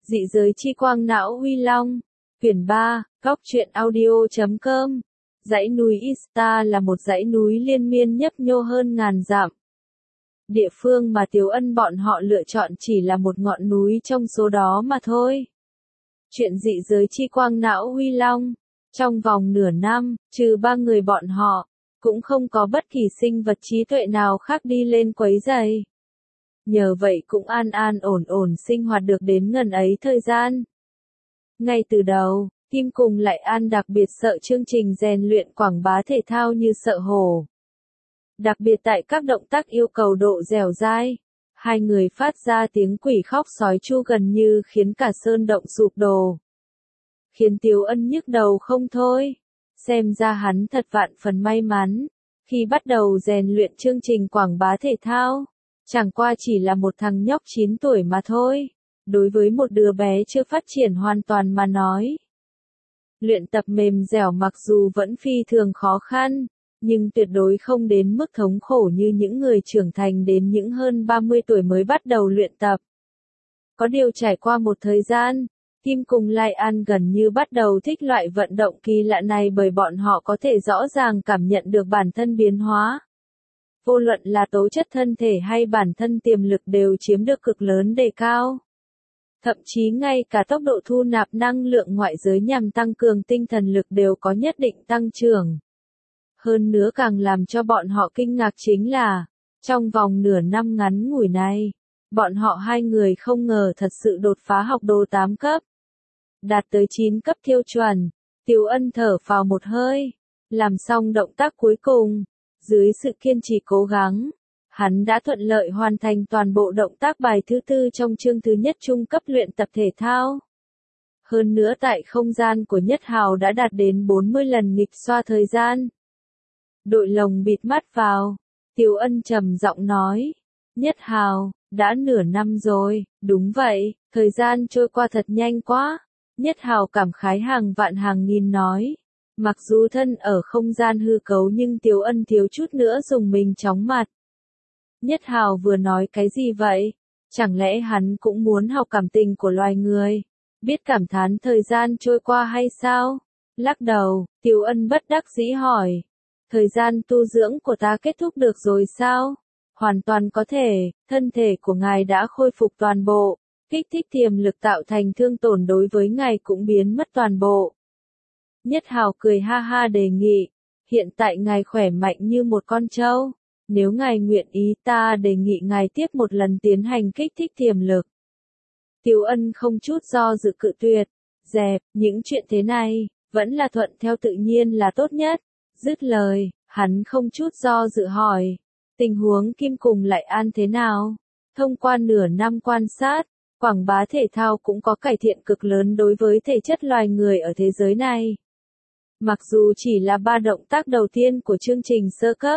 Dị giới chi quang não Huy Long. Quyển 3, Góc truyện audio.com. Dãy núi Ista là một dãy núi liên miên nhấp nhô hơn ngàn dặm. Địa phương mà Tiếu Ân bọn họ lựa chọn chỉ là một ngọn núi trong số đó mà thôi. Chuyện dị giới chi quang não Huy Long. Trong vòng nửa năm, trừ 3 người bọn họ, cũng không có bất kỳ sinh vật trí tuệ nào khác đi lên quấy rầy. Nhờ vậy cũng an an ổn ổn sinh hoạt được đến ngần ấy thời gian. Ngay từ đầu, Kim cùng Lại An đặc biệt sợ chương trình rèn luyện quảng bá thể thao như sợ hổ. Đặc biệt tại các động tác yêu cầu độ dẻo dai, hai người phát ra tiếng quỷ khóc sói chu gần như khiến cả sơn động sụp đổ. Khiến Tiếu Ân nhức đầu không thôi. Xem ra hắn thật vạn phần may mắn, khi bắt đầu rèn luyện chương trình quảng bá thể thao. Chẳng qua chỉ là một thằng nhóc 9 tuổi mà thôi. Đối với một đứa bé chưa phát triển hoàn toàn mà nói. Luyện tập mềm dẻo mặc dù vẫn phi thường khó khăn, nhưng tuyệt đối không đến mức thống khổ như những người trưởng thành đến những hơn 30 tuổi mới bắt đầu luyện tập. Có điều trải qua một thời gian, Kim cùng Lai An gần như bắt đầu thích loại vận động kỳ lạ này bởi bọn họ có thể rõ ràng cảm nhận được bản thân biến hóa. Vô luận là tố chất thân thể hay bản thân tiềm lực đều chiếm được cực lớn đề cao. Thậm chí ngay cả tốc độ thu nạp năng lượng ngoại giới nhằm tăng cường tinh thần lực đều có nhất định tăng trưởng. Hơn nữa càng làm cho bọn họ kinh ngạc chính là, trong vòng nửa năm ngắn ngủi này, bọn họ hai người không ngờ thật sự đột phá học đồ 8 cấp. Đạt tới 9 cấp tiêu chuẩn, Tiếu Ân thở phào một hơi, làm xong động tác cuối cùng. Dưới sự kiên trì cố gắng, hắn đã thuận lợi hoàn thành toàn bộ động tác bài thứ 4 trong chương thứ nhất trung cấp luyện tập thể thao. Hơn nữa tại không gian của Nhất Hào đã đạt đến 40 lần nghịch xoa thời gian. Đội lồng bịt mắt vào, Tiếu Ân trầm giọng nói, Nhất Hào, đã nửa năm rồi, đúng vậy, thời gian trôi qua thật nhanh quá. Nhất Hào cảm khái hàng vạn hàng nghìn nói. Mặc dù thân ở không gian hư cấu nhưng Tiếu Ân thiếu chút nữa dùng mình chóng mặt. Nhất Hào vừa nói cái gì vậy? Chẳng lẽ hắn cũng muốn học cảm tình của loài người? Biết cảm thán thời gian trôi qua hay sao? Lắc đầu, Tiếu Ân bất đắc dĩ hỏi. Thời gian tu dưỡng của ta kết thúc được rồi sao? Hoàn toàn có thể, thân thể của ngài đã khôi phục toàn bộ. Kích thích tiềm lực tạo thành thương tổn đối với ngài cũng biến mất toàn bộ. Nhất Hào cười ha ha đề nghị, hiện tại ngài khỏe mạnh như một con trâu, nếu ngài nguyện ý ta đề nghị ngài tiếp một lần tiến hành kích thích tiềm lực. Tiếu Ân không chút do dự cự tuyệt, dẹp, những chuyện thế này, vẫn là thuận theo tự nhiên là tốt nhất. Dứt lời, hắn không chút do dự hỏi, tình huống Kim cùng Lại An thế nào? Thông qua nửa năm quan sát, quảng bá thể thao cũng có cải thiện cực lớn đối với thể chất loài người ở thế giới này. Mặc dù chỉ là 3 động tác đầu tiên của chương trình sơ cấp,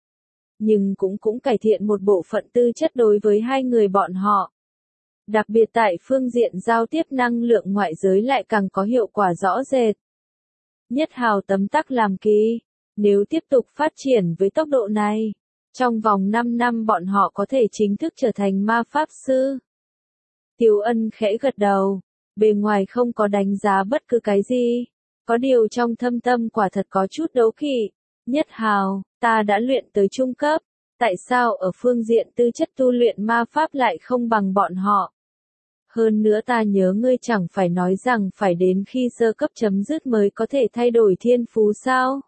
nhưng cũng cải thiện một bộ phận tư chất đối với hai người bọn họ. Đặc biệt tại phương diện giao tiếp năng lượng ngoại giới lại càng có hiệu quả rõ rệt. Nhất Hào tấm tắc làm kỳ, nếu tiếp tục phát triển với tốc độ này, trong vòng 5 năm bọn họ có thể chính thức trở thành ma pháp sư. Tiếu Ân khẽ gật đầu, bề ngoài không có đánh giá bất cứ cái gì. Có điều trong thâm tâm quả thật có chút đố kỵ. Nhất Hào, ta đã luyện tới trung cấp, tại sao ở phương diện tư chất tu luyện ma pháp lại không bằng bọn họ? Hơn nữa ta nhớ ngươi chẳng phải nói rằng phải đến khi sơ cấp chấm dứt mới có thể thay đổi thiên phú sao?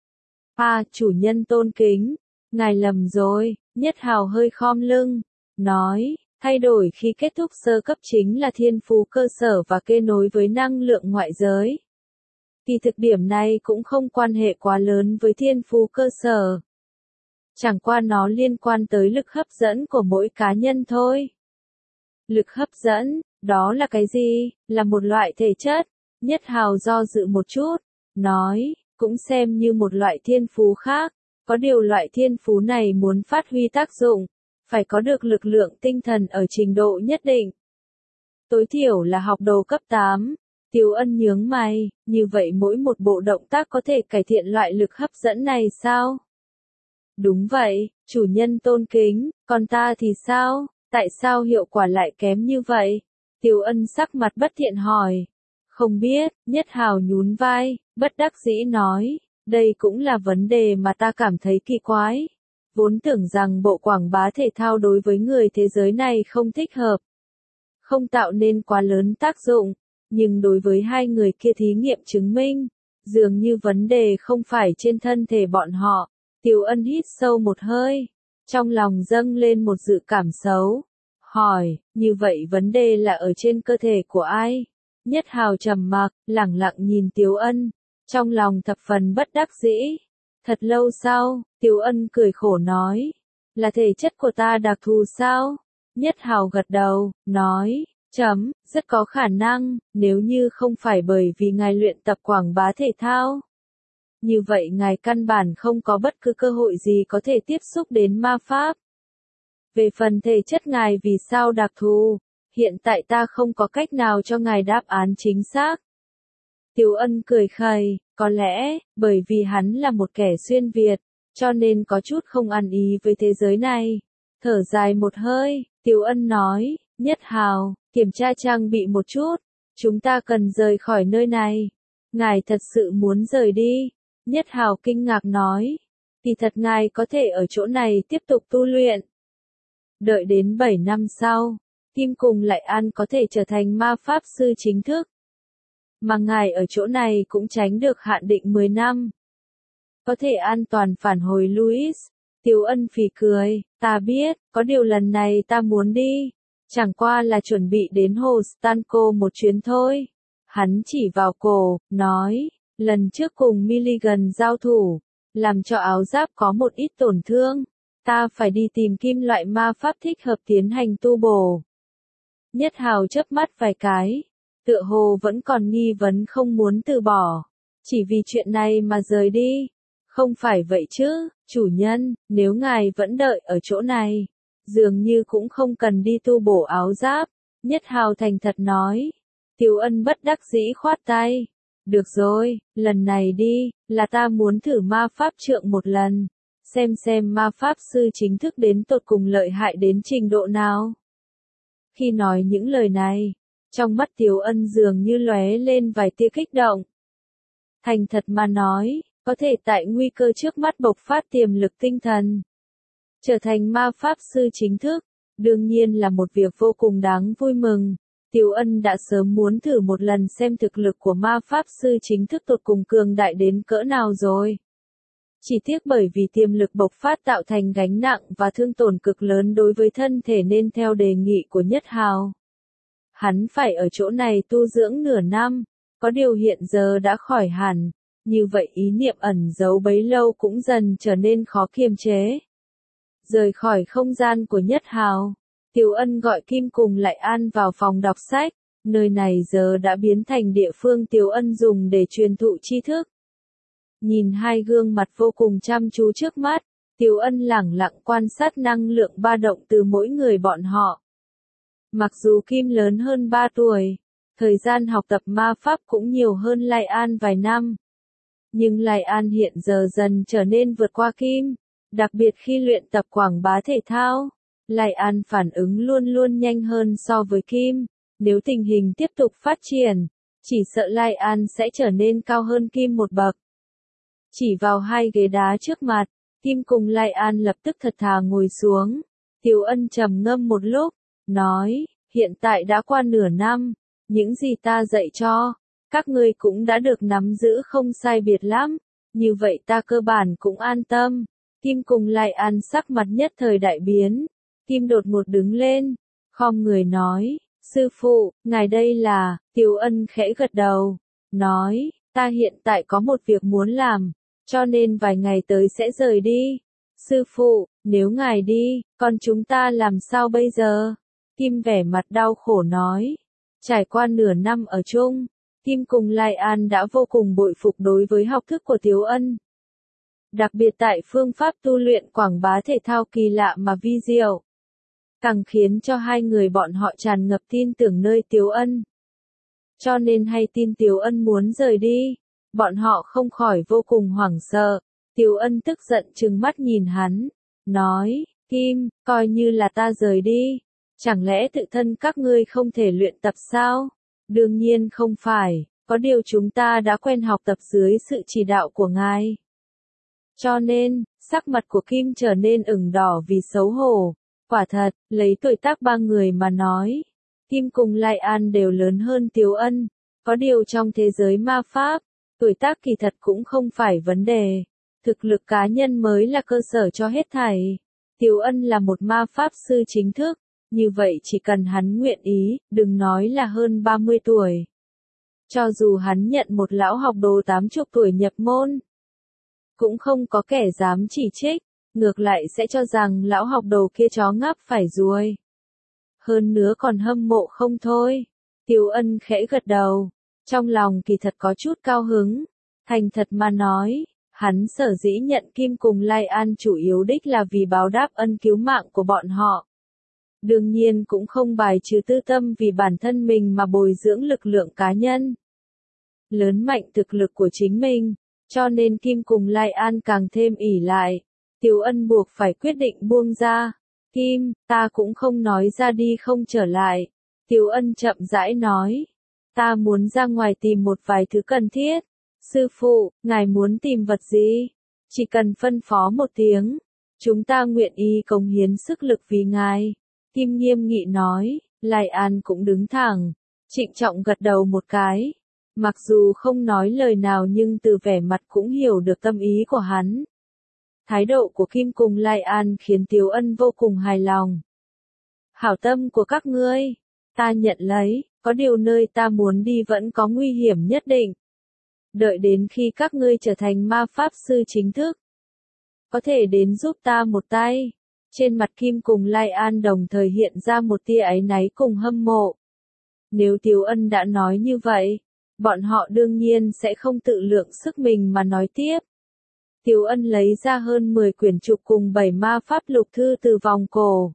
Chủ nhân tôn kính, ngài lầm rồi. Nhất Hào hơi khom lưng, nói, thay đổi khi kết thúc sơ cấp chính là thiên phú cơ sở và kết nối với năng lượng ngoại giới. Kỳ thực điểm này cũng không quan hệ quá lớn với thiên phú cơ sở. Chẳng qua nó liên quan tới lực hấp dẫn của mỗi cá nhân thôi. Lực hấp dẫn, đó là cái gì? Là một loại thể chất. Nhất Hào do dự một chút, nói, cũng xem như một loại thiên phú khác. Có điều loại thiên phú này muốn phát huy tác dụng, phải có được lực lượng tinh thần ở trình độ nhất định. Tối thiểu là học đồ cấp 8. Tiếu Ân nhướng mày, như vậy mỗi một bộ động tác có thể cải thiện loại lực hấp dẫn này sao? Đúng vậy, chủ nhân tôn kính, còn ta thì sao? Tại sao hiệu quả lại kém như vậy? Tiêu Ân sắc mặt bất thiện hỏi. Không biết, Nhất Hào nhún vai, bất đắc dĩ nói, đây cũng là vấn đề mà ta cảm thấy kỳ quái. Vốn tưởng rằng bộ quảng bá thể thao đối với người thế giới này không thích hợp, không tạo nên quá lớn tác dụng, nhưng đối với hai người kia thí nghiệm chứng minh, dường như vấn đề không phải trên thân thể bọn họ. Tiêu Ân hít sâu một hơi, trong lòng dâng lên một dự cảm xấu, hỏi, như vậy vấn đề là ở trên cơ thể của ai? Nhất Hào trầm mặc, lẳng lặng nhìn Tiêu Ân, trong lòng thập phần bất đắc dĩ. Thật lâu sau, Tiêu Ân cười khổ nói, là thể chất của ta đặc thù sao? Nhất Hào gật đầu, nói, rất có khả năng, nếu như không phải bởi vì ngài luyện tập quảng bá thể thao. Như vậy ngài căn bản không có bất cứ cơ hội gì có thể tiếp xúc đến ma pháp. Về phần thể chất ngài vì sao đặc thù, hiện tại ta không có cách nào cho ngài đáp án chính xác. Tiêu Ân cười khẩy, có lẽ, bởi vì hắn là một kẻ xuyên Việt, cho nên có chút không ăn ý với thế giới này. Thở dài một hơi, Tiêu Ân nói, Nhất Hào, kiểm tra trang bị một chút, chúng ta cần rời khỏi nơi này. Ngài thật sự muốn rời đi? Nhất Hào kinh ngạc nói, kỳ thật ngài có thể ở chỗ này tiếp tục tu luyện. Đợi đến 7 năm sau, Kim cùng Lại An có thể trở thành ma pháp sư chính thức. Mà ngài ở chỗ này cũng tránh được hạn định 10 năm. Có thể an toàn phản hồi Louis. Tiêu Ân phì cười, ta biết, có điều lần này ta muốn đi. Chẳng qua là chuẩn bị đến hồ Stanco một chuyến thôi. Hắn chỉ vào cổ, nói, lần trước cùng Milligan giao thủ, làm cho áo giáp có một ít tổn thương. Ta phải đi tìm kim loại ma pháp thích hợp tiến hành tu bổ. Nhất Hào chớp mắt vài cái, tựa hồ vẫn còn nghi vấn không muốn từ bỏ. Chỉ vì chuyện này mà rời đi. Không phải vậy chứ, chủ nhân, nếu ngài vẫn đợi ở chỗ này, dường như cũng không cần đi tu bổ áo giáp. Nhất Hào thành thật nói. Tiêu Ân bất đắc dĩ khoát tay. Được rồi, lần này đi, là ta muốn thử ma pháp trượng một lần. Xem ma pháp sư chính thức đến tột cùng lợi hại đến trình độ nào. Khi nói những lời này, trong mắt Tiêu Ân dường như lóe lên vài tia kích động. Thành thật mà nói, có thể tại nguy cơ trước mắt bộc phát tiềm lực tinh thần. Trở thành ma pháp sư chính thức, đương nhiên là một việc vô cùng đáng vui mừng. Tiêu Ân đã sớm muốn thử một lần xem thực lực của ma pháp sư chính thức tột cùng cường đại đến cỡ nào rồi. Chỉ tiếc bởi vì tiềm lực bộc phát tạo thành gánh nặng và thương tổn cực lớn đối với thân thể nên theo đề nghị của Nhất Hào. Hắn phải ở chỗ này tu dưỡng nửa năm, có điều hiện giờ đã khỏi hẳn, như vậy ý niệm ẩn giấu bấy lâu cũng dần trở nên khó kiềm chế. Rời khỏi không gian của Nhất Hào, Tiêu Ân gọi Kim cùng Lại An vào phòng đọc sách, nơi này giờ đã biến thành địa phương Tiêu Ân dùng để truyền thụ tri thức. Nhìn hai gương mặt vô cùng chăm chú trước mắt, Tiêu Ân lẳng lặng quan sát năng lượng ba động từ mỗi người bọn họ. Mặc dù Kim lớn hơn 3 tuổi, thời gian học tập ma pháp cũng nhiều hơn Lại An vài năm. Nhưng Lại An hiện giờ dần trở nên vượt qua Kim, đặc biệt khi luyện tập quảng bá thể thao. Lại An phản ứng luôn luôn nhanh hơn so với Kim, nếu tình hình tiếp tục phát triển, chỉ sợ Lại An sẽ trở nên cao hơn Kim một bậc. Chỉ vào hai ghế đá trước mặt, Kim cùng Lại An lập tức thật thà ngồi xuống. Tiêu Ân trầm ngâm một lúc, nói, hiện tại đã qua nửa năm, những gì ta dạy cho, các ngươi cũng đã được nắm giữ không sai biệt lắm, như vậy ta cơ bản cũng an tâm. Kim cùng Lại An sắc mặt nhất thời đại biến. Kim đột ngột đứng lên, khom người nói, sư phụ, ngài đây là, Tiêu Ân khẽ gật đầu, nói, ta hiện tại có một việc muốn làm, cho nên vài ngày tới sẽ rời đi. Sư phụ, nếu ngài đi, còn chúng ta làm sao bây giờ? Kim vẻ mặt đau khổ nói, trải qua nửa năm ở chung, Kim cùng Lại An đã vô cùng bội phục đối với học thức của Tiêu Ân. Đặc biệt tại phương pháp tu luyện quảng bá thể thao kỳ lạ mà vi diệu, càng khiến cho hai người bọn họ tràn ngập tin tưởng nơi Tiêu Ân. Cho nên hay tin Tiêu Ân muốn rời đi, bọn họ không khỏi vô cùng hoảng sợ. Tiêu Ân tức giận trừng mắt nhìn hắn, nói, Kim, coi như là ta rời đi, Chẳng lẽ tự thân các ngươi không thể luyện tập sao? Đương nhiên không phải, có điều chúng ta đã quen học tập dưới sự chỉ đạo của ngài. Cho nên, sắc mặt của Kim trở nên ửng đỏ vì xấu hổ. Quả thật, lấy tuổi tác ba người mà nói, Kim cùng Lai An đều lớn hơn Tiếu Ân. Có điều trong thế giới ma pháp, tuổi tác kỳ thật cũng không phải vấn đề. Thực lực cá nhân mới là cơ sở cho hết thảy. Tiếu Ân là một ma pháp sư chính thức, như vậy chỉ cần hắn nguyện ý, đừng nói là hơn 30 tuổi. Cho dù hắn nhận một lão học đồ 80 tuổi nhập môn, cũng không có kẻ dám chỉ trích, ngược lại sẽ cho rằng lão học đồ kia chó ngáp phải ruồi. Hơn nữa còn hâm mộ không thôi. Tiếu Ân khẽ gật đầu, trong lòng kỳ thật có chút cao hứng, thành thật mà nói, hắn sở dĩ nhận Kim cùng Lai An chủ yếu đích là vì báo đáp ân cứu mạng của bọn họ. Đương nhiên cũng không bài trừ tư tâm vì bản thân mình mà bồi dưỡng lực lượng cá nhân. Lớn mạnh thực lực của chính mình, cho nên Kim cùng Lai An càng thêm ỷ lại. Tiếu Ân buộc phải quyết định buông ra. Kim, ta cũng không nói ra đi không trở lại. Tiếu Ân chậm rãi nói. Ta muốn ra ngoài tìm một vài thứ cần thiết. Sư phụ, ngài muốn tìm vật gì? Chỉ cần phân phó một tiếng. Chúng ta nguyện ý cống hiến sức lực vì ngài. Kim nghiêm nghị nói. Lai An cũng đứng thẳng. Trịnh trọng gật đầu một cái. Mặc dù không nói lời nào nhưng từ vẻ mặt cũng hiểu được tâm ý của hắn. Thái độ của Kim cùng Lai An khiến Tiếu Ân vô cùng hài lòng. Hảo tâm của các ngươi, ta nhận lấy, có điều nơi ta muốn đi vẫn có nguy hiểm nhất định. Đợi đến khi các ngươi trở thành ma pháp sư chính thức, có thể đến giúp ta một tay. Trên mặt Kim cùng Lai An đồng thời hiện ra một tia áy náy cùng hâm mộ. Nếu Tiếu Ân đã nói như vậy, bọn họ đương nhiên sẽ không tự lượng sức mình mà nói tiếp. Tiếu Ân lấy ra hơn 10 quyển trục cùng 7 ma pháp lục thư từ vòng cổ.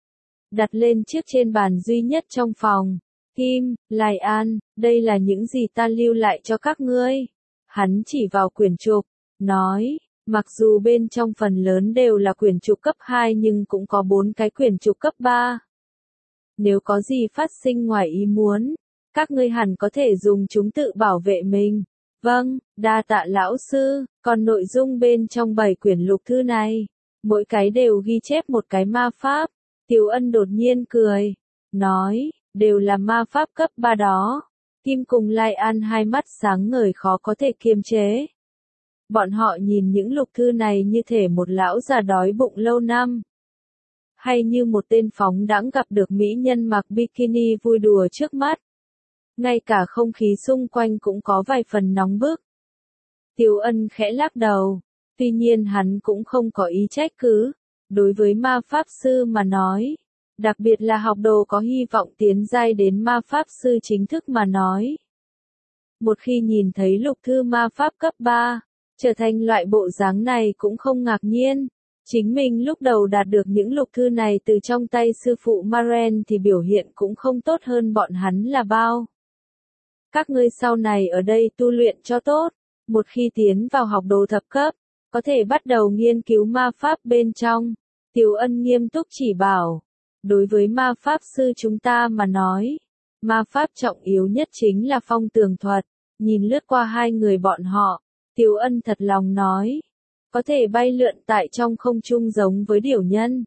Đặt lên chiếc trên bàn duy nhất trong phòng. Kim, Lai An, đây là những gì ta lưu lại cho các ngươi. Hắn chỉ vào quyển trục, nói, mặc dù bên trong phần lớn đều là quyển trục cấp 2 nhưng cũng có 4 cái quyển trục cấp 3. Nếu có gì phát sinh ngoài ý muốn, các ngươi hẳn có thể dùng chúng tự bảo vệ mình. Vâng, đa tạ lão sư, còn nội dung bên trong 7 quyển lục thư này, mỗi cái đều ghi chép một cái ma pháp. Tiếu Ân đột nhiên cười, nói, đều là ma pháp cấp 3 đó. Kim cùng Lai An hai mắt sáng ngời khó có thể kiềm chế. Bọn họ nhìn những lục thư này như thể một lão già đói bụng lâu năm. Hay như một tên phóng đãng gặp được mỹ nhân mặc bikini vui đùa trước mắt. Ngay cả không khí xung quanh cũng có vài phần nóng bức. Tiếu Ân khẽ lắc đầu, tuy nhiên hắn cũng không có ý trách cứ. Đối với ma pháp sư mà nói, đặc biệt là học đồ có hy vọng tiến giai đến ma pháp sư chính thức mà nói. Một khi nhìn thấy lục thư ma pháp cấp 3, trở thành loại bộ dáng này cũng không ngạc nhiên. Chính mình lúc đầu đạt được những lục thư này từ trong tay sư phụ Maren thì biểu hiện cũng không tốt hơn bọn hắn là bao. Các ngươi sau này ở đây tu luyện cho tốt, một khi tiến vào học đồ thập cấp, có thể bắt đầu nghiên cứu ma pháp bên trong. Tiếu Ân nghiêm túc chỉ bảo, đối với ma pháp sư chúng ta mà nói, ma pháp trọng yếu nhất chính là phong tường thuật. Nhìn lướt qua hai người bọn họ, Tiếu Ân thật lòng nói, có thể bay lượn tại trong không trung giống với điểu nhân.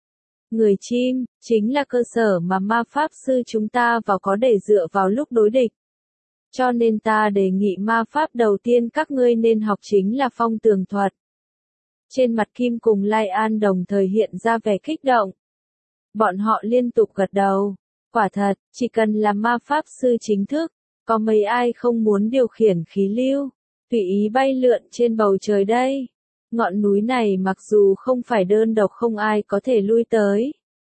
Người chim, chính là cơ sở mà ma pháp sư chúng ta vào có để dựa vào lúc đối địch. Cho nên ta đề nghị ma pháp đầu tiên các ngươi nên học chính là phong tường thuật. Trên mặt Kim cùng Lai An đồng thời hiện ra vẻ kích động. Bọn họ liên tục gật đầu. Quả thật, chỉ cần là ma pháp sư chính thức, có mấy ai không muốn điều khiển khí lưu, tùy ý bay lượn trên bầu trời đây. Ngọn núi này mặc dù không phải đơn độc không ai có thể lui tới.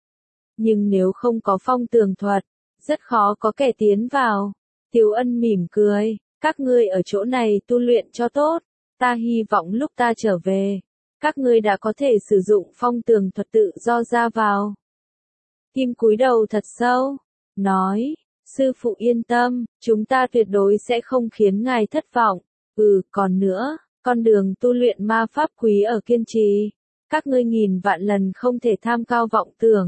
Nhưng nếu không có phong tường thuật, rất khó có kẻ tiến vào. Tiếu Ân mỉm cười, các ngươi ở chỗ này tu luyện cho tốt, ta hy vọng lúc ta trở về, các ngươi đã có thể sử dụng phong tường thuật tự do ra vào. Kim cúi đầu thật sâu, nói, sư phụ yên tâm, chúng ta tuyệt đối sẽ không khiến ngài thất vọng. Còn nữa, con đường tu luyện ma pháp quý ở kiên trì. Các ngươi nghìn vạn lần không thể tham cao vọng tưởng.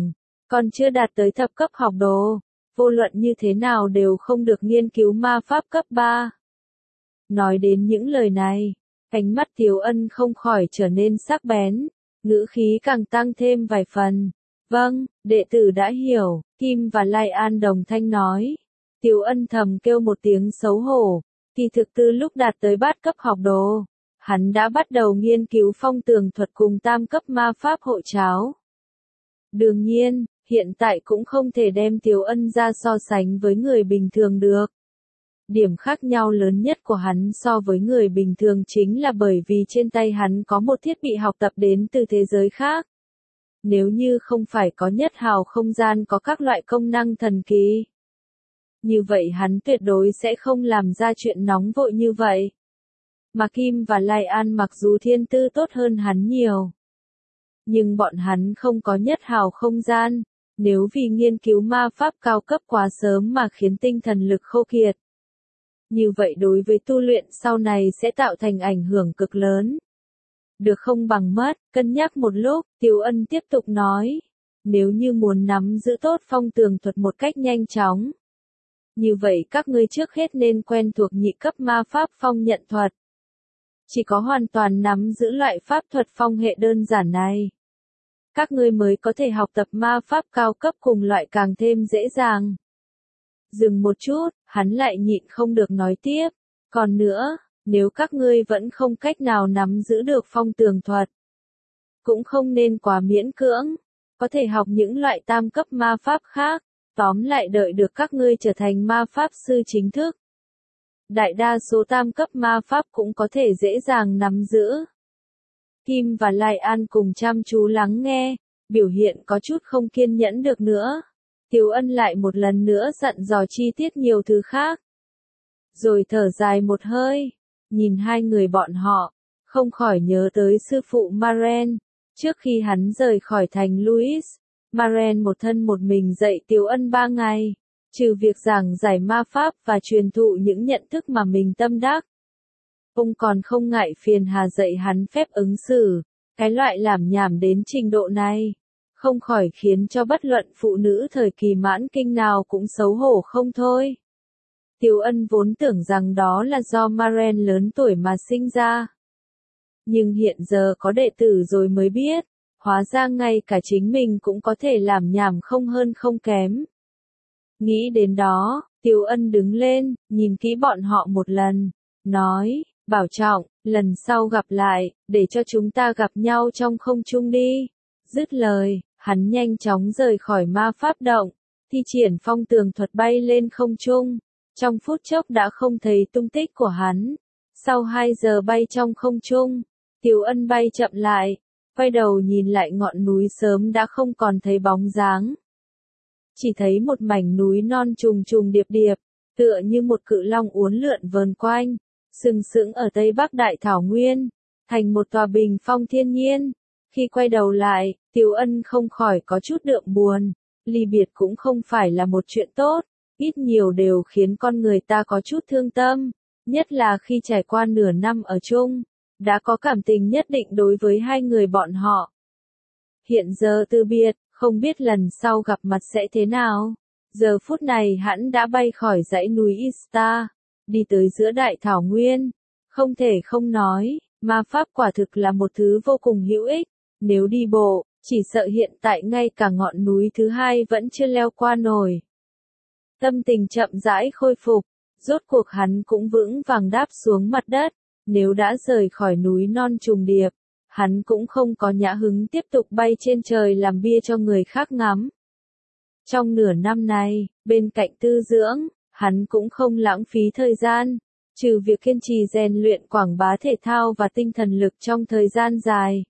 Còn chưa đạt tới thập cấp học đồ, vô luận như thế nào đều không được nghiên cứu ma pháp cấp 3. Nói đến những lời này, ánh mắt Tiếu Ân không khỏi trở nên sắc bén, ngữ khí càng tăng thêm vài phần. Vâng, đệ tử đã hiểu, Kim và Lai An đồng thanh nói. Tiếu Ân thầm kêu một tiếng xấu hổ, kỳ thực từ lúc đạt tới bát cấp học đồ, hắn đã bắt đầu nghiên cứu phong tường thuật cùng tam cấp ma pháp hộ cháo. Đương nhiên, hiện tại cũng không thể đem Tiếu Ân ra so sánh với người bình thường được. Điểm khác nhau lớn nhất của hắn so với người bình thường chính là bởi vì trên tay hắn có một thiết bị học tập đến từ thế giới khác. Nếu như không phải có nhất hào không gian có các loại công năng thần kỳ, như vậy hắn tuyệt đối sẽ không làm ra chuyện nóng vội như vậy. Mà Kim và Lai An mặc dù thiên tư tốt hơn hắn nhiều, nhưng bọn hắn không có nhất hào không gian, nếu vì nghiên cứu ma pháp cao cấp quá sớm mà khiến tinh thần lực khô kiệt. Như vậy đối với tu luyện sau này sẽ tạo thành ảnh hưởng cực lớn. Được không bằng mất, cân nhắc một lúc, Tiếu Ân tiếp tục nói. Nếu như muốn nắm giữ tốt phong tường thuật một cách nhanh chóng, như vậy các ngươi trước hết nên quen thuộc nhị cấp ma pháp phong nhận thuật. Chỉ có hoàn toàn nắm giữ loại pháp thuật phong hệ đơn giản này, các ngươi mới có thể học tập ma pháp cao cấp cùng loại càng thêm dễ dàng. Dừng một chút, hắn lại nhịn không được nói tiếp. Còn nữa, nếu các ngươi vẫn không cách nào nắm giữ được phong tường thuật, cũng không nên quá miễn cưỡng, có thể học những loại tam cấp ma pháp khác, tóm lại đợi được các ngươi trở thành ma pháp sư chính thức. Đại đa số tam cấp ma pháp cũng có thể dễ dàng nắm giữ. Kim và Lai An cùng chăm chú lắng nghe, biểu hiện có chút không kiên nhẫn được nữa. Tiếu Ân lại một lần nữa dặn dò chi tiết nhiều thứ khác. Rồi thở dài một hơi, nhìn hai người bọn họ, không khỏi nhớ tới sư phụ Maren. Trước khi hắn rời khỏi thành Louis, Maren một thân một mình dạy Tiếu Ân 3 ngày, trừ việc giảng giải ma pháp và truyền thụ những nhận thức mà mình tâm đắc. Ông còn không ngại phiền hà dạy hắn phép ứng xử, cái loại làm nhảm đến trình độ này, không khỏi khiến cho bất luận phụ nữ thời kỳ mãn kinh nào cũng xấu hổ không thôi. Tiếu Ân vốn tưởng rằng đó là do Maren lớn tuổi mà sinh ra. Nhưng hiện giờ có đệ tử rồi mới biết, hóa ra ngay cả chính mình cũng có thể làm nhảm không hơn không kém. Nghĩ đến đó, Tiếu Ân đứng lên, nhìn kỹ bọn họ một lần, nói, bảo trọng, lần sau gặp lại, để cho chúng ta gặp nhau trong không trung đi. Dứt lời, hắn nhanh chóng rời khỏi ma pháp động, thi triển phong tường thuật bay lên không trung. Trong phút chốc đã không thấy tung tích của hắn. Sau 2 giờ bay trong không trung, Tiếu Ân bay chậm lại, quay đầu nhìn lại ngọn núi sớm đã không còn thấy bóng dáng. Chỉ thấy một mảnh núi non trùng trùng điệp điệp, tựa như một cự long uốn lượn vờn quanh, sừng sững ở Tây Bắc Đại Thảo Nguyên, thành một tòa bình phong thiên nhiên. Khi quay đầu lại, Tiếu Ân không khỏi có chút đượm buồn, ly biệt cũng không phải là một chuyện tốt, ít nhiều đều khiến con người ta có chút thương tâm, nhất là khi trải qua nửa năm ở chung, đã có cảm tình nhất định đối với hai người bọn họ. Hiện giờ từ biệt, không biết lần sau gặp mặt sẽ thế nào. Giờ phút này hắn đã bay khỏi dãy núi Ista, đi tới giữa Đại Thảo Nguyên. Không thể không nói, ma pháp quả thực là một thứ vô cùng hữu ích. Nếu đi bộ, chỉ sợ hiện tại ngay cả ngọn núi thứ hai vẫn chưa leo qua nổi. Tâm tình chậm rãi khôi phục, rốt cuộc hắn cũng vững vàng đáp xuống mặt đất. Nếu đã rời khỏi núi non trùng điệp, hắn cũng không có nhã hứng tiếp tục bay trên trời làm bia cho người khác ngắm. Trong nửa năm này, bên cạnh tư dưỡng, hắn cũng không lãng phí thời gian, trừ việc kiên trì rèn luyện quảng bá thể thao và tinh thần lực trong thời gian dài.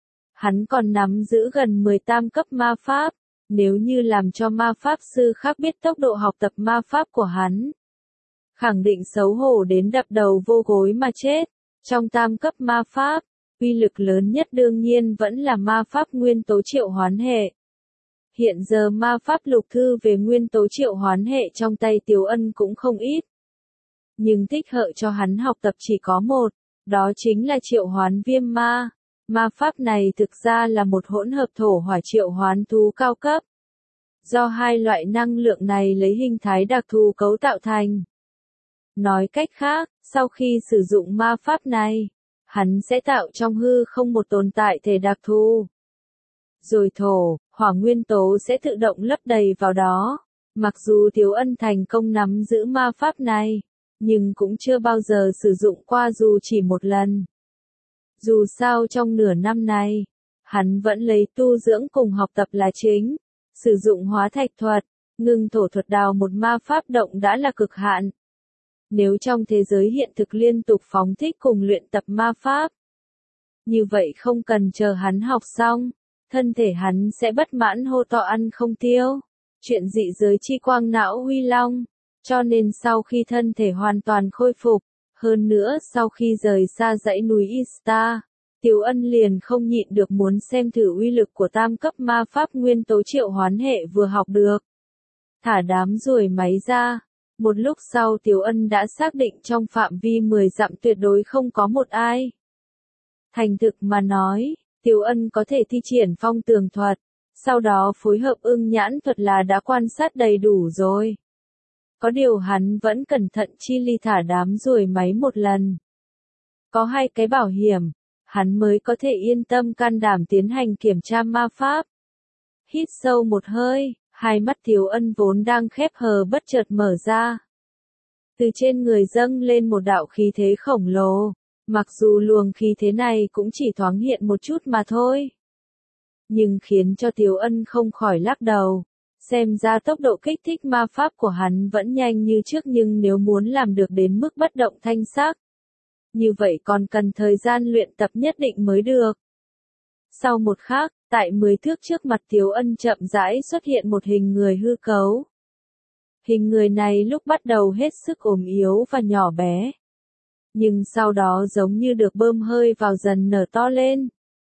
Hắn còn nắm giữ gần 18 cấp ma pháp, nếu như làm cho ma pháp sư khác biết tốc độ học tập ma pháp của hắn, khẳng định xấu hổ đến đập đầu vô gối mà chết. Trong tam cấp ma pháp, uy lực lớn nhất đương nhiên vẫn là ma pháp nguyên tố triệu hoán hệ. Hiện giờ ma pháp lục thư về nguyên tố triệu hoán hệ trong tay Tiếu Ân cũng không ít. Nhưng thích hợp cho hắn học tập chỉ có một, đó chính là triệu hoán viêm ma. Ma pháp này thực ra là một hỗn hợp thổ hỏa triệu hoán thú cao cấp. do hai loại năng lượng này lấy hình thái đặc thù cấu tạo thành. Nói cách khác, sau khi sử dụng ma pháp này, hắn sẽ tạo trong hư không một tồn tại thể đặc thù. Rồi thổ, hỏa nguyên tố sẽ tự động lấp đầy vào đó. Mặc dù Tiếu Ân thành công nắm giữ ma pháp này, nhưng cũng chưa bao giờ sử dụng qua dù chỉ một lần. Dù sao trong nửa năm này, hắn vẫn lấy tu dưỡng cùng học tập là chính, sử dụng hóa thạch thuật, ngưng thổ thuật đào một ma pháp động đã là cực hạn. Nếu trong thế giới hiện thực liên tục phóng thích cùng luyện tập ma pháp, như vậy không cần chờ hắn học xong, thân thể hắn sẽ bất mãn hô to ăn không tiêu. Chuyện dị giới chi quang não huy long, cho nên sau khi thân thể hoàn toàn khôi phục, hơn nữa sau khi rời xa dãy núi Ista, Tiếu Ân liền không nhịn được muốn xem thử uy lực của tam cấp ma pháp nguyên tố triệu hoán hệ vừa học được. Thả đám ruồi máy ra, một lúc sau Tiếu Ân đã xác định trong phạm vi 10 dặm tuyệt đối không có một ai. Thành thực mà nói, Tiếu Ân có thể thi triển phong tường thuật, sau đó phối hợp ưng nhãn thuật là đã quan sát đầy đủ rồi. Có điều hắn vẫn cẩn thận chi ly thả đám ruồi máy một lần. Có hai cái bảo hiểm, hắn mới có thể yên tâm can đảm tiến hành kiểm tra ma pháp. Hít sâu một hơi, hai mắt Tiếu Ân vốn đang khép hờ bất chợt mở ra. Từ trên người dâng lên một đạo khí thế khổng lồ, mặc dù luồng khí thế này cũng chỉ thoáng hiện một chút mà thôi. Nhưng khiến cho Tiếu Ân không khỏi lắc đầu. Xem ra tốc độ kích thích ma pháp của hắn vẫn nhanh như trước, nhưng nếu muốn làm được đến mức bất động thanh sắc, như vậy còn cần thời gian luyện tập nhất định mới được. Sau một khắc, tại 10 thước trước mặt Tiếu Ân chậm rãi xuất hiện một hình người hư cấu. Hình người này lúc bắt đầu hết sức ốm yếu và nhỏ bé, nhưng sau đó giống như được bơm hơi vào dần nở to lên.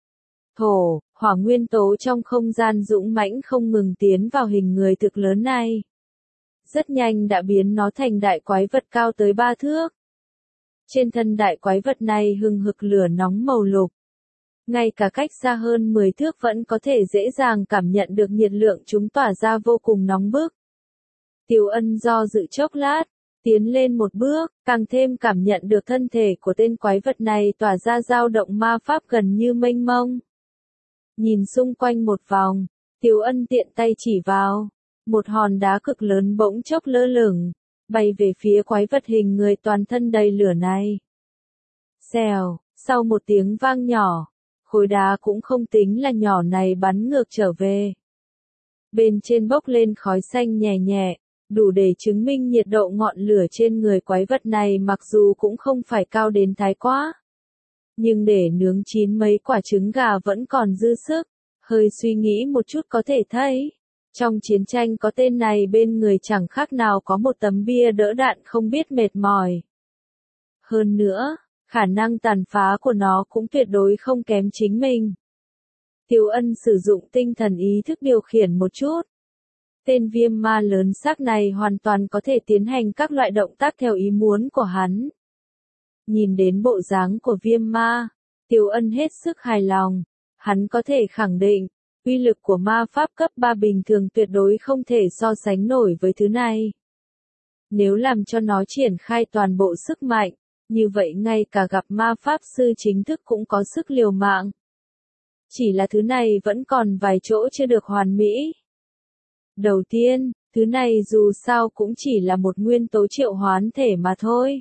Thổ, hỏa nguyên tố trong không gian dũng mãnh không ngừng tiến vào hình người thực lớn này. Rất nhanh đã biến nó thành đại quái vật cao tới 3 thước. Trên thân đại quái vật này hừng hực lửa nóng màu lục. Ngay cả cách xa hơn 10 thước vẫn có thể dễ dàng cảm nhận được nhiệt lượng chúng tỏa ra vô cùng nóng bức. Tiếu Ân do dự chốc lát, tiến lên một bước, càng thêm cảm nhận được thân thể của tên quái vật này tỏa ra dao động ma pháp gần như mênh mông. Nhìn xung quanh một vòng, Tiếu Ân tiện tay chỉ vào, một hòn đá cực lớn bỗng chốc lơ lửng, bay về phía quái vật hình người toàn thân đầy lửa này. Xèo, sau một tiếng vang nhỏ, khối đá cũng không tính là nhỏ này bắn ngược trở về. Bên trên bốc lên khói xanh nhẹ nhẹ, đủ để chứng minh nhiệt độ ngọn lửa trên người quái vật này mặc dù cũng không phải cao đến thái quá. Nhưng để nướng chín mấy quả trứng gà vẫn còn dư sức, hơi suy nghĩ một chút có thể thấy. Trong chiến tranh có tên này bên người chẳng khác nào có một tấm bia đỡ đạn không biết mệt mỏi. Hơn nữa, khả năng tàn phá của nó cũng tuyệt đối không kém chính mình. Tiếu Ân sử dụng tinh thần ý thức điều khiển một chút. Tên viêm ma lớn xác này hoàn toàn có thể tiến hành các loại động tác theo ý muốn của hắn. Nhìn đến bộ dáng của viêm ma, Tiếu Ân hết sức hài lòng. Hắn có thể khẳng định, uy lực của ma pháp cấp 3 bình thường tuyệt đối không thể so sánh nổi với thứ này. Nếu làm cho nó triển khai toàn bộ sức mạnh, như vậy ngay cả gặp ma pháp sư chính thức cũng có sức liều mạng. Chỉ là thứ này vẫn còn vài chỗ chưa được hoàn mỹ. Đầu tiên, thứ này dù sao cũng chỉ là một nguyên tố triệu hoán thể mà thôi.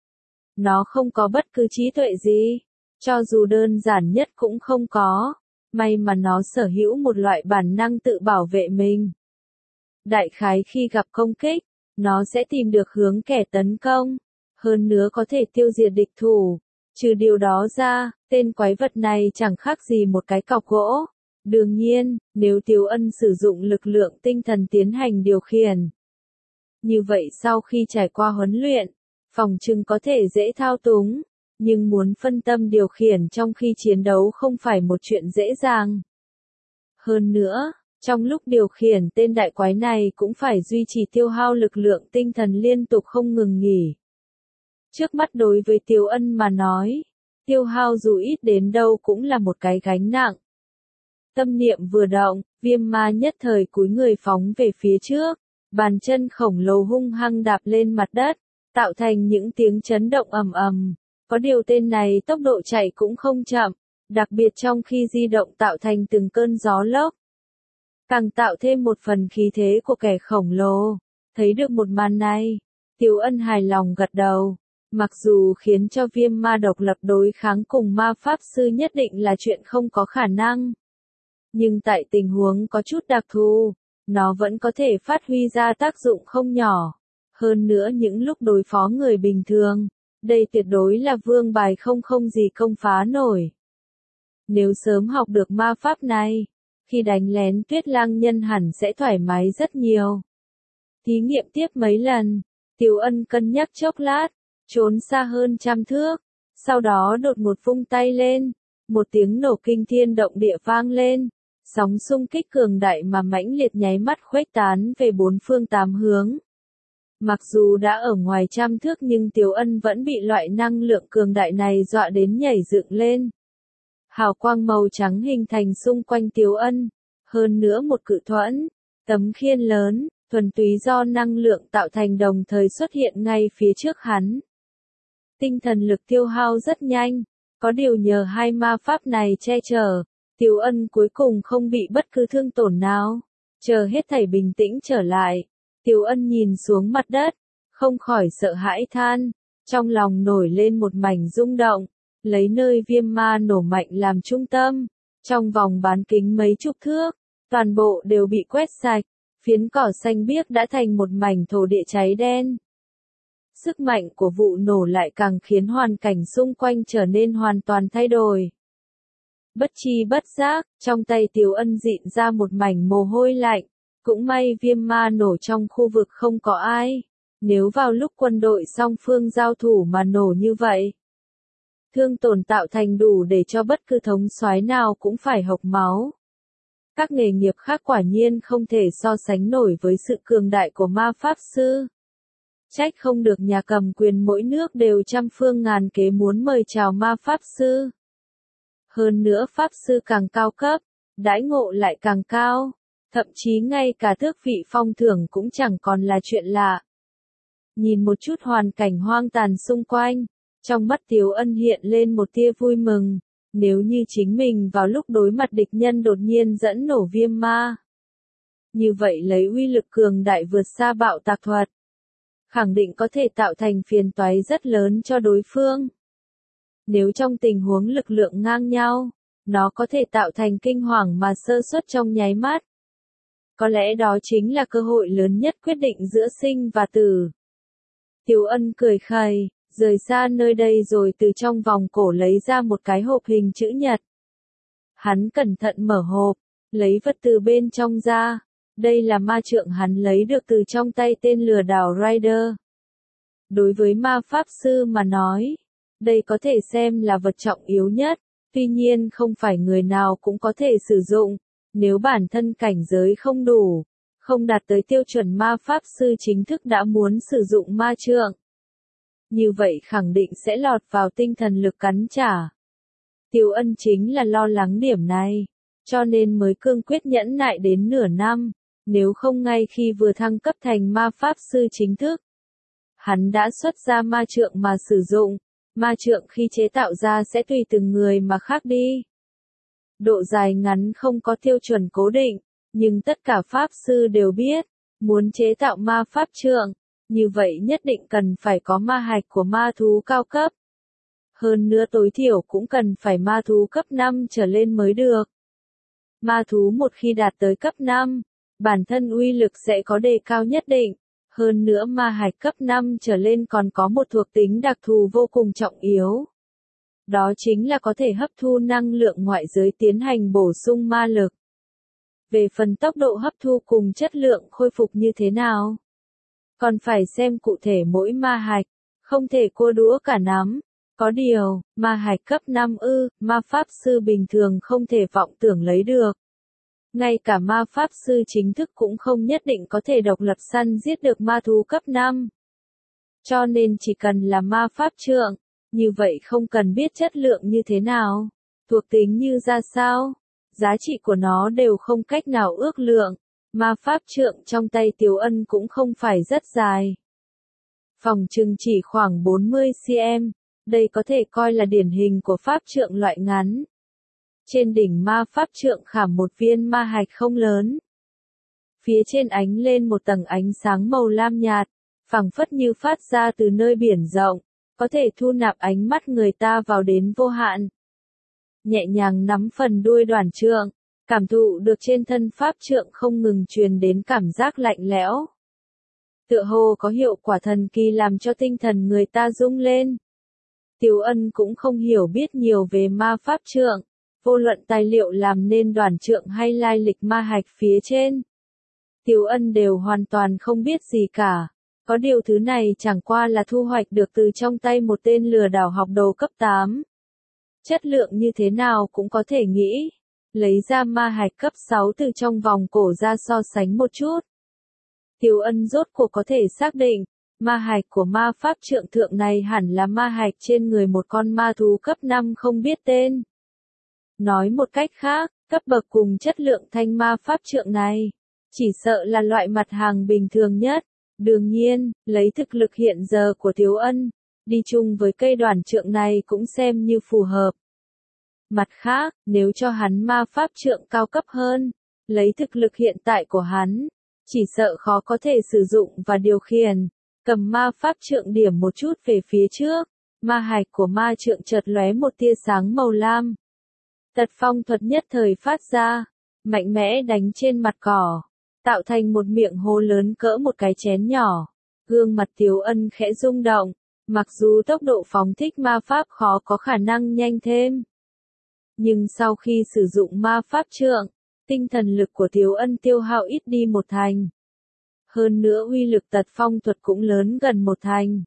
Nó không có bất cứ trí tuệ gì, cho dù đơn giản nhất cũng không có. May mà nó sở hữu một loại bản năng tự bảo vệ mình. Đại khái khi gặp công kích, nó sẽ tìm được hướng kẻ tấn công, hơn nữa có thể tiêu diệt địch thủ. Trừ điều đó ra, tên quái vật này chẳng khác gì một cái cọc gỗ. Đương nhiên, nếu Tiếu Ân sử dụng lực lượng tinh thần tiến hành điều khiển, như vậy sau khi trải qua huấn luyện, phòng trừng có thể dễ thao túng. Nhưng muốn phân tâm điều khiển trong khi chiến đấu không phải một chuyện dễ dàng. Hơn nữa, trong lúc điều khiển tên đại quái này cũng phải duy trì tiêu hao lực lượng tinh thần liên tục không ngừng nghỉ. Trước mắt đối với Tiếu Ân mà nói, tiêu hao dù ít đến đâu cũng là một cái gánh nặng. Tâm niệm vừa động, viêm ma nhất thời cúi người phóng về phía trước, bàn chân khổng lồ hung hăng đạp lên mặt đất, tạo thành những tiếng chấn động ầm ầm. Có điều tên này tốc độ chạy cũng không chậm, đặc biệt trong khi di động tạo thành từng cơn gió lốc. Càng tạo thêm một phần khí thế của kẻ khổng lồ. Thấy được một màn này, Tiểu Ân hài lòng gật đầu. Mặc dù khiến cho viêm ma độc lập đối kháng cùng ma pháp sư nhất định là chuyện không có khả năng. Nhưng tại tình huống có chút đặc thù, nó vẫn có thể phát huy ra tác dụng không nhỏ. Hơn nữa những lúc đối phó người bình thường, đây tuyệt đối là vương bài không gì công phá nổi. Nếu sớm học được ma pháp này, khi đánh lén Tuyết Lang Nhân hẳn sẽ thoải mái rất nhiều. Thí nghiệm tiếp mấy lần, Tiểu Ân cân nhắc chốc lát, trốn xa hơn 100 thước, sau đó đột ngột vung tay lên, một tiếng nổ kinh thiên động địa vang lên, sóng xung kích cường đại mà mãnh liệt nháy mắt khuếch tán về bốn phương tám hướng. Mặc dù đã ở ngoài 100 thước nhưng Tiểu Ân vẫn bị loại năng lượng cường đại này dọa đến nhảy dựng lên. Hào quang màu trắng hình thành xung quanh Tiểu Ân, hơn nữa một cự thuẫn, tấm khiên lớn, thuần túy do năng lượng tạo thành đồng thời xuất hiện ngay phía trước hắn. Tinh thần lực tiêu hao rất nhanh, có điều nhờ hai ma pháp này che chở, Tiểu Ân cuối cùng không bị bất cứ thương tổn nào. Chờ hết thảy bình tĩnh trở lại, Tiểu Ân nhìn xuống mặt đất, không khỏi sợ hãi than, trong lòng nổi lên một mảnh rung động, lấy nơi viêm ma nổ mạnh làm trung tâm, trong vòng bán kính mấy chục thước, toàn bộ đều bị quét sạch, phiến cỏ xanh biếc đã thành một mảnh thổ địa cháy đen. Sức mạnh của vụ nổ lại càng khiến hoàn cảnh xung quanh trở nên hoàn toàn thay đổi. Bất chi bất giác, trong tay Tiểu Ân dịn ra một mảnh mồ hôi lạnh, cũng may viêm ma nổ trong khu vực không có ai, nếu vào lúc quân đội song phương giao thủ mà nổ như vậy, thương tổn tạo thành đủ để cho bất cứ thống soái nào cũng phải hộc máu. Các nghề nghiệp khác quả nhiên không thể so sánh nổi với sự cường đại của ma pháp sư. Trách không được nhà cầm quyền mỗi nước đều trăm phương ngàn kế muốn mời chào ma pháp sư. Hơn nữa pháp sư càng cao cấp, đãi ngộ lại càng cao, thậm chí ngay cả tước vị phong thưởng cũng chẳng còn là chuyện lạ. Nhìn một chút hoàn cảnh hoang tàn xung quanh, trong mắt Tiểu Ân hiện lên một tia vui mừng, nếu như chính mình vào lúc đối mặt địch nhân đột nhiên dẫn nổ viêm ma. Như vậy lấy uy lực cường đại vượt xa bạo tạc thuật, khẳng định có thể tạo thành phiền toái rất lớn cho đối phương. Nếu trong tình huống lực lượng ngang nhau, nó có thể tạo thành kinh hoàng mà sơ suất trong nháy mắt. Có lẽ đó chính là cơ hội lớn nhất quyết định giữa sinh và tử. Tiểu Ân cười khẩy, rời xa nơi đây rồi từ trong vòng cổ lấy ra một cái hộp hình chữ nhật. Hắn cẩn thận mở hộp, lấy vật từ bên trong ra. Đây là ma trượng hắn lấy được từ trong tay tên lừa đảo Ryder. Đối với ma pháp sư mà nói, đây có thể xem là vật trọng yếu nhất, tuy nhiên không phải người nào cũng có thể sử dụng, nếu bản thân cảnh giới không đủ, không đạt tới tiêu chuẩn ma pháp sư chính thức đã muốn sử dụng ma trượng. Như vậy khẳng định sẽ lọt vào tinh thần lực cắn trả. Tiểu Ân chính là lo lắng điểm này, cho nên mới cương quyết nhẫn nại đến nửa năm, nếu không ngay khi vừa thăng cấp thành ma pháp sư chính thức. Hắn đã xuất ra ma trượng mà sử dụng, ma trượng khi chế tạo ra sẽ tùy từng người mà khác đi. Độ dài ngắn không có tiêu chuẩn cố định, nhưng tất cả pháp sư đều biết, muốn chế tạo ma pháp trượng, như vậy nhất định cần phải có ma hạch của ma thú cao cấp. Hơn nữa tối thiểu cũng cần phải ma thú cấp 5 trở lên mới được. Ma thú một khi đạt tới cấp 5, bản thân uy lực sẽ có đề cao nhất định. Hơn nữa ma hạch cấp 5 trở lên còn có một thuộc tính đặc thù vô cùng trọng yếu. Đó chính là có thể hấp thu năng lượng ngoại giới tiến hành bổ sung ma lực. Về phần tốc độ hấp thu cùng chất lượng khôi phục như thế nào, còn phải xem cụ thể mỗi ma hạch, không thể cua đũa cả nắm. Có điều, ma hạch cấp 5 ma pháp sư bình thường không thể vọng tưởng lấy được. Ngay cả ma pháp sư chính thức cũng không nhất định có thể độc lập săn giết được ma thú cấp 5. Cho nên chỉ cần là ma pháp trượng, như vậy không cần biết chất lượng như thế nào, thuộc tính như ra sao, giá trị của nó đều không cách nào ước lượng. Ma pháp trượng trong tay Tiếu Ân cũng không phải rất dài. Phòng chừng chỉ khoảng 40 cm, đây có thể coi là điển hình của pháp trượng loại ngắn. Trên đỉnh ma pháp trượng khảm một viên ma hạch không lớn. Phía trên ánh lên một tầng ánh sáng màu lam nhạt, phảng phất như phát ra từ nơi biển rộng, có thể thu nạp ánh mắt người ta vào đến vô hạn. Nhẹ nhàng nắm phần đuôi đoản trượng, cảm thụ được trên thân pháp trượng không ngừng truyền đến cảm giác lạnh lẽo. Tựa hồ có hiệu quả thần kỳ làm cho tinh thần người ta rung lên. Tiếu Ân cũng không hiểu biết nhiều về ma pháp trượng, vô luận tài liệu làm nên đoản trượng hay lai lịch ma hạch phía trên. Tiếu Ân đều hoàn toàn không biết gì cả. Có điều thứ này chẳng qua là thu hoạch được từ trong tay một tên lừa đảo học đồ cấp 8. Chất lượng như thế nào cũng có thể nghĩ. Lấy ra ma hạch cấp 6 từ trong vòng cổ ra so sánh một chút. Tiếu Ân rốt cuộc có thể xác định, ma hạch của ma pháp trượng thượng này hẳn là ma hạch trên người một con ma thú cấp 5 không biết tên. Nói một cách khác, cấp bậc cùng chất lượng thanh ma pháp trượng này, chỉ sợ là loại mặt hàng bình thường nhất. Đương nhiên, lấy thực lực hiện giờ của Tiếu Ân, đi chung với cây đoản trượng này cũng xem như phù hợp. Mặt khác, nếu cho hắn ma pháp trượng cao cấp hơn, lấy thực lực hiện tại của hắn, chỉ sợ khó có thể sử dụng và điều khiển. Cầm ma pháp trượng điểm một chút về phía trước, ma hạch của ma trượng chợt lóe một tia sáng màu lam. Tật phong thuật nhất thời phát ra, mạnh mẽ đánh trên mặt cỏ, tạo thành một miệng hố lớn cỡ một cái chén nhỏ. Gương mặt Tiếu Ân khẽ rung động, mặc dù tốc độ phóng thích ma pháp khó có khả năng nhanh thêm. Nhưng sau khi sử dụng ma pháp trượng, tinh thần lực của Tiếu Ân tiêu hao ít đi một thành. Hơn nữa uy lực tật phong thuật cũng lớn gần một thành.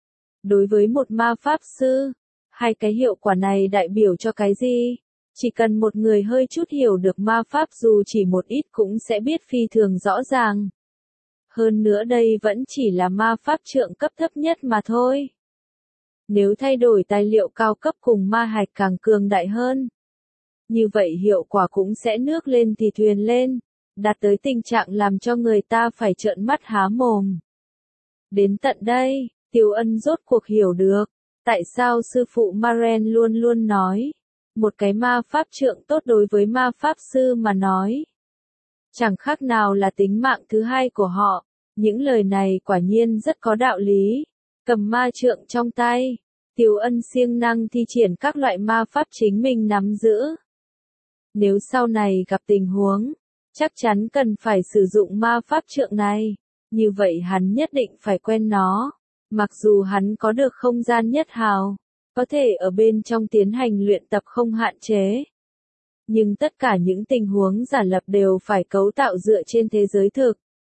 Đối với một ma pháp sư, hai cái hiệu quả này đại biểu cho cái gì? Chỉ cần một người hơi chút hiểu được ma pháp dù chỉ một ít cũng sẽ biết phi thường rõ ràng. Hơn nữa đây vẫn chỉ là ma pháp trượng cấp thấp nhất mà thôi. Nếu thay đổi tài liệu cao cấp cùng ma hạch càng cường đại hơn, như vậy hiệu quả cũng sẽ nước lên thì thuyền lên, đạt tới tình trạng làm cho người ta phải trợn mắt há mồm. Đến tận đây, Tiếu Ân rốt cuộc hiểu được, tại sao sư phụ Maren luôn luôn nói, một cái ma pháp trượng tốt đối với ma pháp sư mà nói, chẳng khác nào là tính mạng thứ hai của họ. Những lời này quả nhiên rất có đạo lý. Cầm ma trượng trong tay, Tiếu Ân siêng năng thi triển các loại ma pháp chính mình nắm giữ. Nếu sau này gặp tình huống, chắc chắn cần phải sử dụng ma pháp trượng này, như vậy hắn nhất định phải quen nó. Mặc dù hắn có được không gian nhất hào, có thể ở bên trong tiến hành luyện tập không hạn chế. Nhưng tất cả những tình huống giả lập đều phải cấu tạo dựa trên thế giới thực.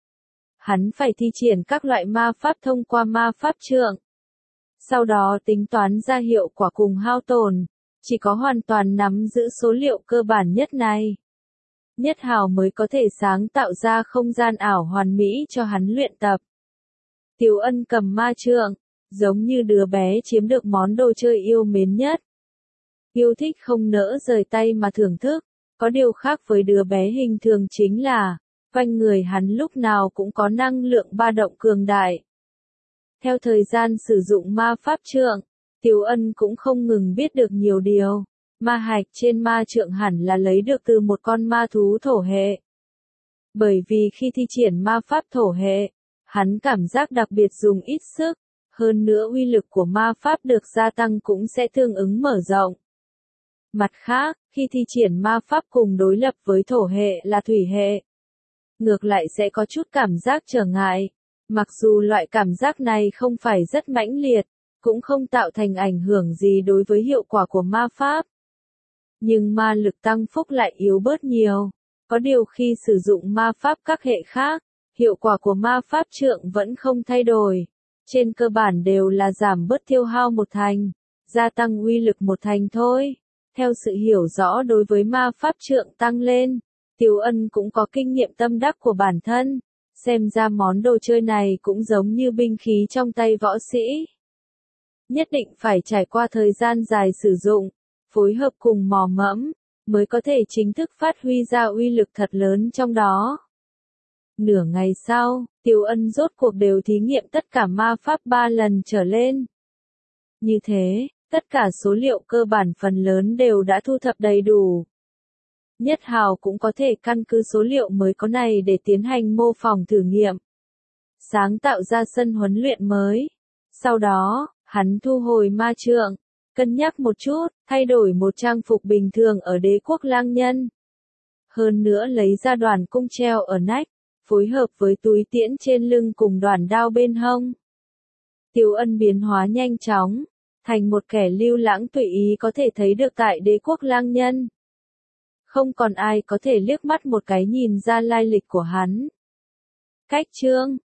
Hắn phải thi triển các loại ma pháp thông qua ma pháp trượng. Sau đó tính toán ra hiệu quả cùng hao tổn, chỉ có hoàn toàn nắm giữ số liệu cơ bản nhất này. Nhất hào mới có thể sáng tạo ra không gian ảo hoàn mỹ cho hắn luyện tập. Tiếu Ân cầm ma trượng, giống như đứa bé chiếm được món đồ chơi yêu mến nhất. Yêu thích không nỡ rời tay mà thưởng thức, có điều khác với đứa bé hình thường chính là, quanh người hắn lúc nào cũng có năng lượng ba động cường đại. Theo thời gian sử dụng ma pháp trượng, Tiếu Ân cũng không ngừng biết được nhiều điều. Ma hạch trên ma trượng hẳn là lấy được từ một con ma thú thổ hệ. Bởi vì khi thi triển ma pháp thổ hệ, hắn cảm giác đặc biệt dùng ít sức, hơn nữa uy lực của ma pháp được gia tăng cũng sẽ tương ứng mở rộng. Mặt khác, khi thi triển ma pháp cùng đối lập với thổ hệ là thủy hệ, ngược lại sẽ có chút cảm giác trở ngại. Mặc dù loại cảm giác này không phải rất mãnh liệt, cũng không tạo thành ảnh hưởng gì đối với hiệu quả của ma pháp. Nhưng ma lực tăng phúc lại yếu bớt nhiều. Có điều khi sử dụng ma pháp các hệ khác, hiệu quả của ma pháp trượng vẫn không thay đổi. Trên cơ bản đều là giảm bớt tiêu hao một thành, gia tăng uy lực một thành thôi. Theo sự hiểu rõ đối với ma pháp trượng tăng lên, Tiếu Ân cũng có kinh nghiệm tâm đắc của bản thân. Xem ra món đồ chơi này cũng giống như binh khí trong tay võ sĩ. Nhất định phải trải qua thời gian dài sử dụng, phối hợp cùng mò mẫm, mới có thể chính thức phát huy ra uy lực thật lớn trong đó. Nửa ngày sau, Tiêu Ân rốt cuộc đều thí nghiệm tất cả ma pháp 3 lần trở lên. Như thế, tất cả số liệu cơ bản phần lớn đều đã thu thập đầy đủ. Nhất Hào cũng có thể căn cứ số liệu mới có này để tiến hành mô phỏng thử nghiệm, sáng tạo ra sân huấn luyện mới. Sau đó, hắn thu hồi ma trượng, cân nhắc một chút, thay đổi một trang phục bình thường ở Đế quốc lang nhân. Hơn nữa lấy ra đoàn cung treo ở nách, phối hợp với túi tiễn trên lưng cùng đoàn đao bên hông. Tiêu Ân biến hóa nhanh chóng, thành một kẻ lưu lãng tùy ý có thể thấy được tại Đế quốc lang nhân. Không còn ai có thể liếc mắt một cái nhìn ra lai lịch của hắn. Cách chương